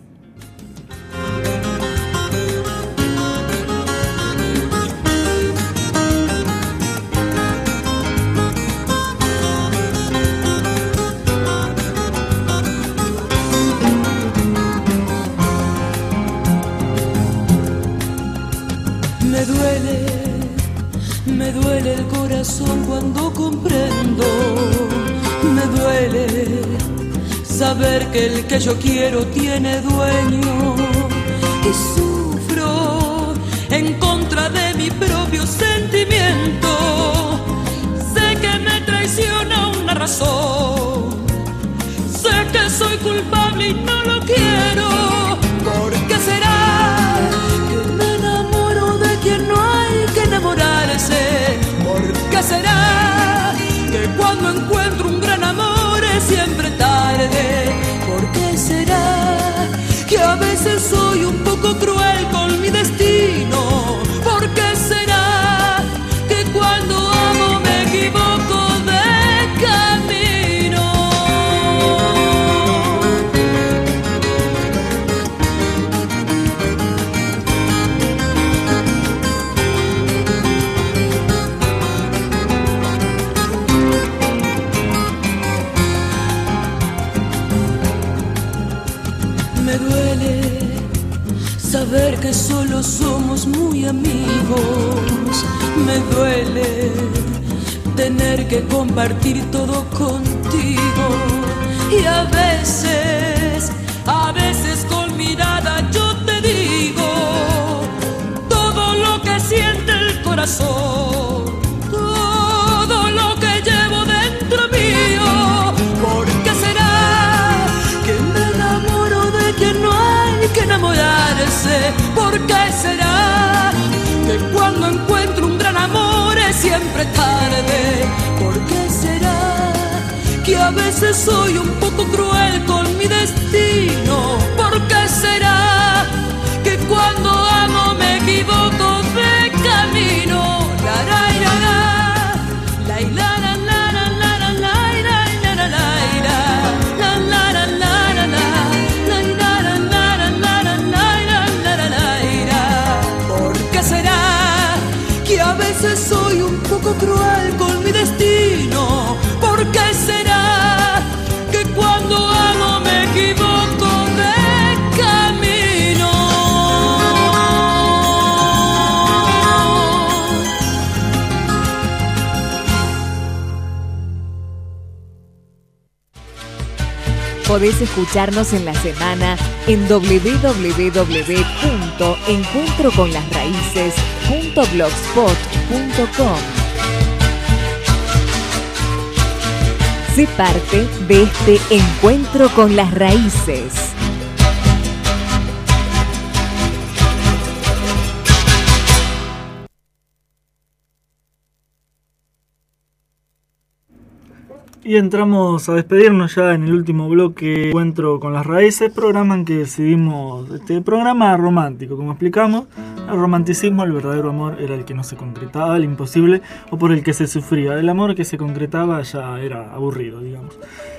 Me duele el corazón cuando comprendo, me duele saber que el que yo quiero tiene dueño, y sufro en contra de mi propio sentimiento. Sé que me traiciona una razón, sé que soy culpable y no lo quiero. ¿Por qué será que me enamoro de quien no hay que enamorarse? ¿Por qué será que cuando encuentro un gran amor es siempre tarde? ¿Por qué será que a veces soy un poco cruel con mi destino? ¿Por qué será que que solo somos muy amigos. Me duele tener que compartir todo contigo. Y a veces con mirada yo te digo todo lo que siente el corazón, todo lo que llevo dentro mío. ¿Por qué será que me enamoro de quien no hay que enamorarse? ¿Por qué será que cuando encuentro un gran amor es siempre tarde? ¿Por qué será que a veces soy un poco cruel con mi destino? ¿Por qué será que cuando amo me equivoco de camino? La la la la la la la la la la la la. ¿Por qué será que a veces soy un poco cruel con mi destino? ¿Por qué será que cuando amo me equivoco de camino? Podés escucharnos en la semana en www.encuentroconlasraíces.blogspot.com. Sé parte de este encuentro con las raíces. Y entramos a despedirnos ya en el último bloque Encuentro con las Raíces, programa en que decidimos, programa romántico, como explicamos. El romanticismo, el verdadero amor, era el que no se concretaba, el imposible, o por el que se sufría. El amor que se concretaba ya era aburrido, digamos.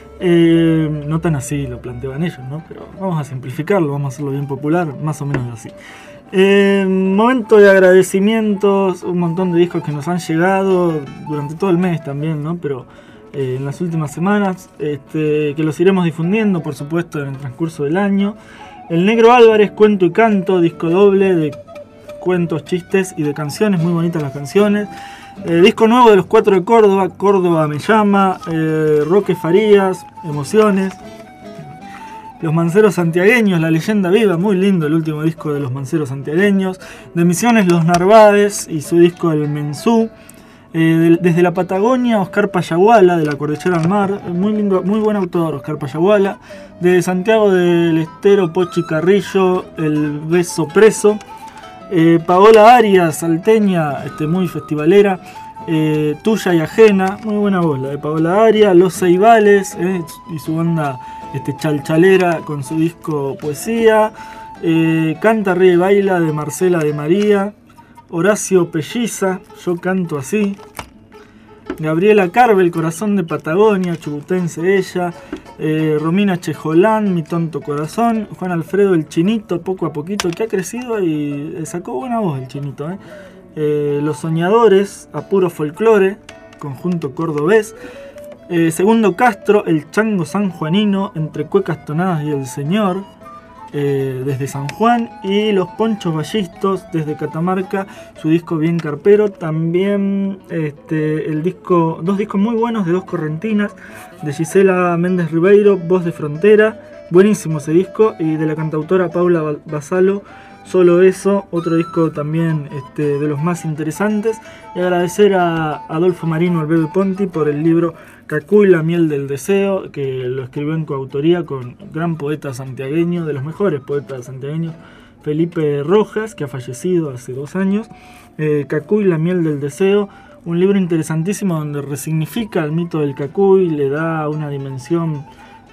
No tan así lo planteaban ellos, ¿no? Pero vamos a simplificarlo, vamos a hacerlo bien popular, más o menos así. Momento de agradecimientos, un montón de discos que nos han llegado durante todo el mes también, ¿no? Pero en las últimas semanas, que los iremos difundiendo, por supuesto, en el transcurso del año. El Negro Álvarez, Cuento y Canto, disco doble de cuentos, chistes y de canciones, muy bonitas las canciones. Disco nuevo de los Cuatro de Córdoba, Córdoba me llama, Roque Farías, Emociones. Los Manceros Santiagueños, La Leyenda Viva, muy lindo el último disco de Los Manceros Santiagueños. De Misiones, Los Narváez y su disco El Mensú. Desde la Patagonia, Oscar Payaguala, de la Cordillera al Mar, muy lindo, muy buen autor, Oscar Payaguala. De Santiago del Estero, Pochi Carrillo, El Beso Preso. Paola Arias, salteña, muy festivalera, Tuya y Ajena, muy buena voz la de Paola Arias. Los Ceibales, y su banda chalchalera con su disco Poesía. Canta, Ríe y Baila, de Marcela de María. Horacio Pelliza, Yo Canto Así. Gabriela Carvel, Corazón de Patagonia, chubutense ella. Romina Chejolán, Mi Tonto Corazón. Juan Alfredo El Chinito, Poco a Poquito, que ha crecido y sacó buena voz el Chinito. Los Soñadores, A Puro Folclore, conjunto cordobés. Segundo Castro, El Chango sanjuanino, Entre Cuecas Tonadas y El Señor, desde San Juan. Y Los Ponchos Ballistos, desde Catamarca, su disco Bien Carpero. También dos discos muy buenos de dos correntinas, de Gisela Méndez Ribeiro, Voz de Frontera, buenísimo ese disco, y de la cantautora Paula Basalo, Solo Eso, otro disco también de los más interesantes. Y agradecer a Adolfo Marino, al Bebe Ponti, por el libro Cacuy, la miel del deseo, que lo escribió en coautoría con gran poeta santiagueño, de los mejores poetas santiagueños, Felipe Rojas, que ha fallecido hace 2 años. Cacuy, la miel del deseo, un libro interesantísimo donde resignifica el mito del cacuy, le da una dimensión,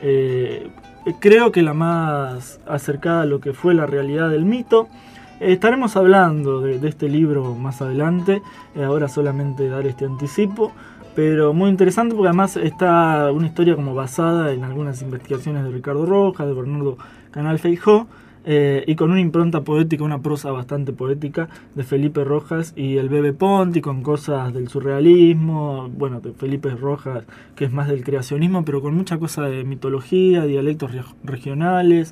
creo que la más acercada a lo que fue la realidad del mito. Estaremos hablando de este libro más adelante, ahora solamente dar este anticipo, pero muy interesante porque además está una historia como basada en algunas investigaciones de Ricardo Rojas, de Bernardo Canal Feijó, y con una impronta poética, una prosa bastante poética de Felipe Rojas y el Bebe Ponti, con cosas del surrealismo, bueno, de Felipe Rojas, que es más del creacionismo, pero con mucha cosa de mitología, dialectos regionales,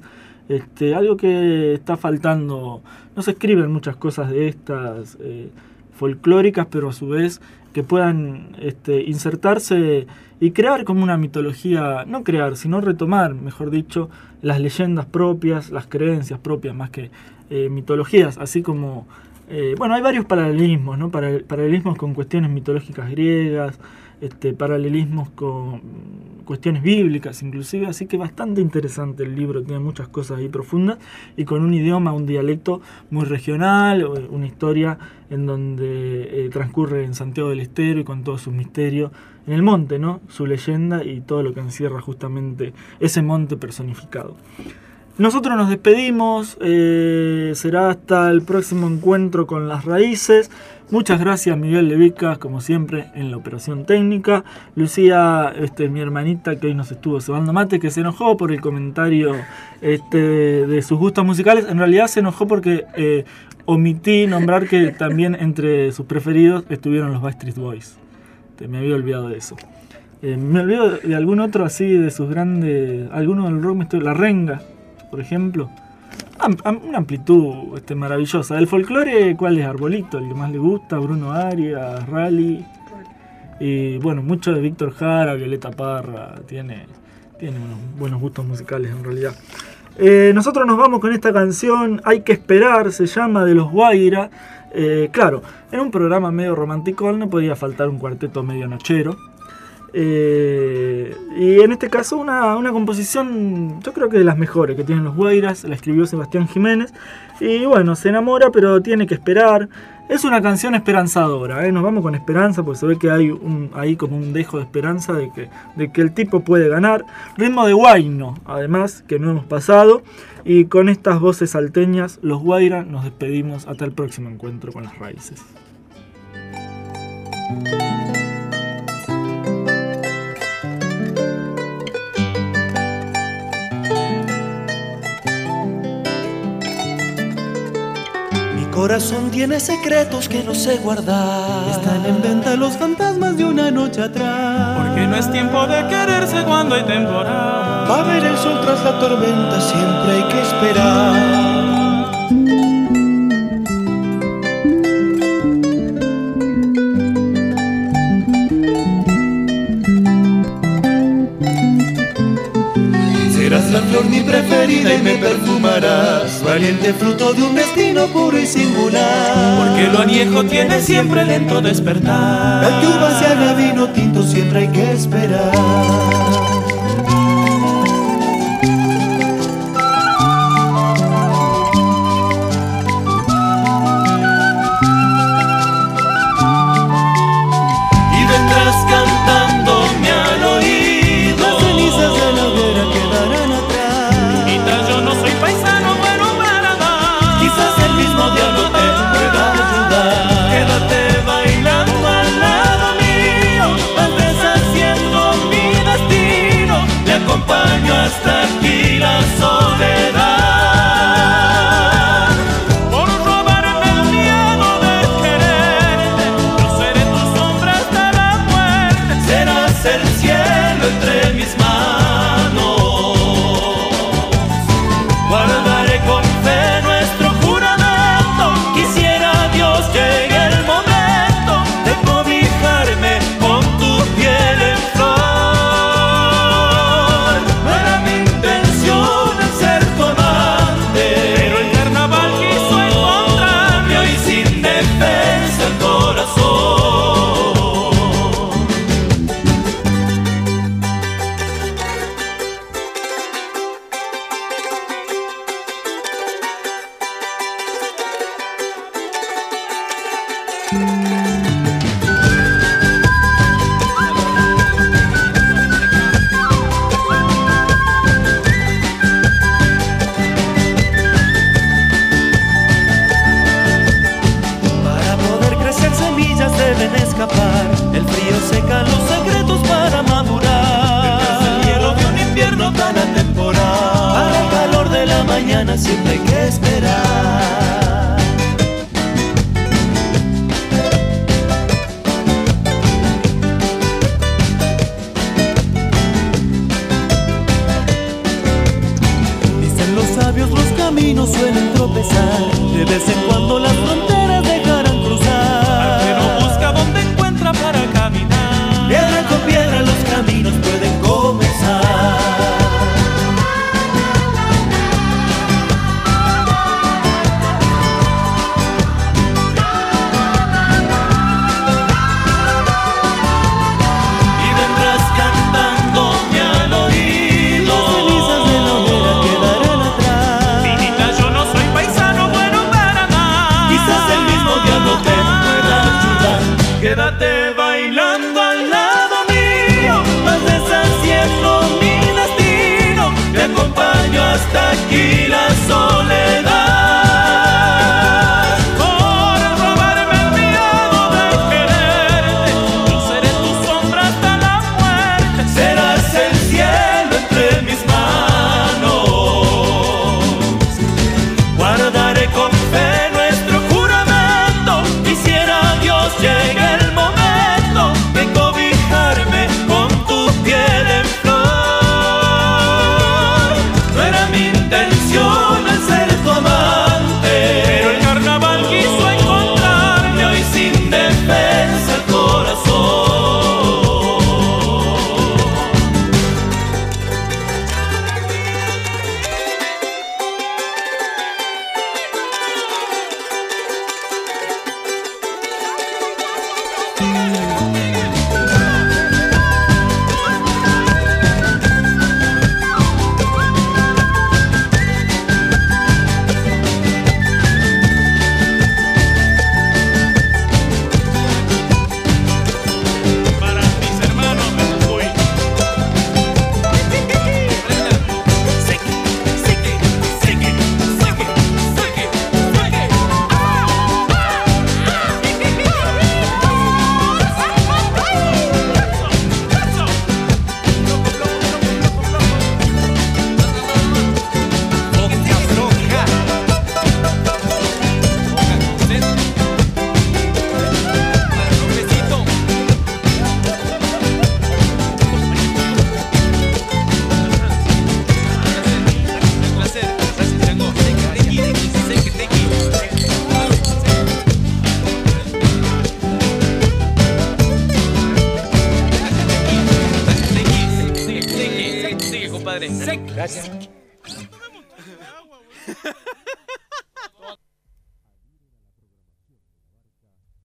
Algo que está faltando. No se escriben muchas cosas de estas folclóricas, pero a su vez que puedan insertarse y crear como una mitología, no crear, sino retomar, mejor dicho, las leyendas propias, las creencias propias, más que mitologías, así como, hay varios paralelismos, ¿no? Paralelismos con cuestiones mitológicas griegas, paralelismos con cuestiones bíblicas inclusive, así que bastante interesante el libro, tiene muchas cosas ahí profundas y con un idioma, un dialecto muy regional, una historia en donde transcurre en Santiago del Estero y con todos sus misterios en el monte, ¿no? Su leyenda y todo lo que encierra justamente ese monte personificado. Nosotros nos despedimos, será hasta el próximo encuentro con las raíces. Muchas gracias Miguel Levicas, como siempre, en la operación técnica. Lucía, mi hermanita, que hoy nos estuvo cebando mate, que se enojó por el comentario de sus gustos musicales. En realidad se enojó porque omití nombrar que también entre sus preferidos estuvieron los Backstreet Boys. Me había olvidado de eso. Me olvido de algún otro así, de sus grandes... Alguno del rock, La Renga, por ejemplo. Una amplitud maravillosa. Del folclore, ¿cuál es? Arbolito, el que más le gusta, Bruno Arias, Rally. Y bueno, mucho de Víctor Jara, Violeta Parra. Tiene unos buenos gustos musicales en realidad. Nosotros nos vamos con esta canción, Hay que esperar, se llama, de los Guaira. Claro, en un programa medio romántico no podía faltar un cuarteto medio nochero. Y en este caso una composición, yo creo que de las mejores que tienen los Guairas, la escribió Sebastián Jiménez. Y bueno, se enamora, pero tiene que esperar. Es una canción esperanzadora, nos vamos con esperanza, porque se ve que hay ahí como un dejo de esperanza de que el tipo puede ganar. Ritmo de huayno, además, que no hemos pasado. Y con estas voces salteñas, los Guaira, nos despedimos hasta el próximo encuentro con las raíces. Mi corazón tiene secretos que no sé guardar. Están en venta los fantasmas de una noche atrás. Porque no es tiempo de quererse cuando hay temporal. Va a ver el sol tras la tormenta, siempre hay que esperar. Serás la flor mi preferida y me perfumarás, valiente fruto de un destino puro y singular. Porque lo añejo tiene siempre lento despertar. La lluvia se haga vino tinto, siempre hay que esperar. Hasta aquí la soledad. Por robarme el miedo de quererte, yo seré tu sombra hasta la muerte. Serás el cielo entre mis manos. Guardaré con fe nuestro juramento. Quisiera Dios llegue el momento de cobijarme con tu piel en flor. El frío seca los secretos para madurar. Detrás del hielo de un invierno tan atemporal. Para el calor de la mañana siempre hay que esperar. Dicen los sabios caminos suelen tropezar, de vez en cuando las fronteras dejarán cruzar. Pero busca donde encuentra para caminar. Piedra con piedra los caminos pueden comenzar. Quédate bailando al lado mío, vas deshaciendo mi destino. Te acompaño hasta aquí la soledad. Por robarme el miedo de quererte, yo seré tu sombra hasta la muerte. Serás el cielo entre mis manos. Guardaré con fe nuestro juramento. Quisiera Dios llegue Gracias.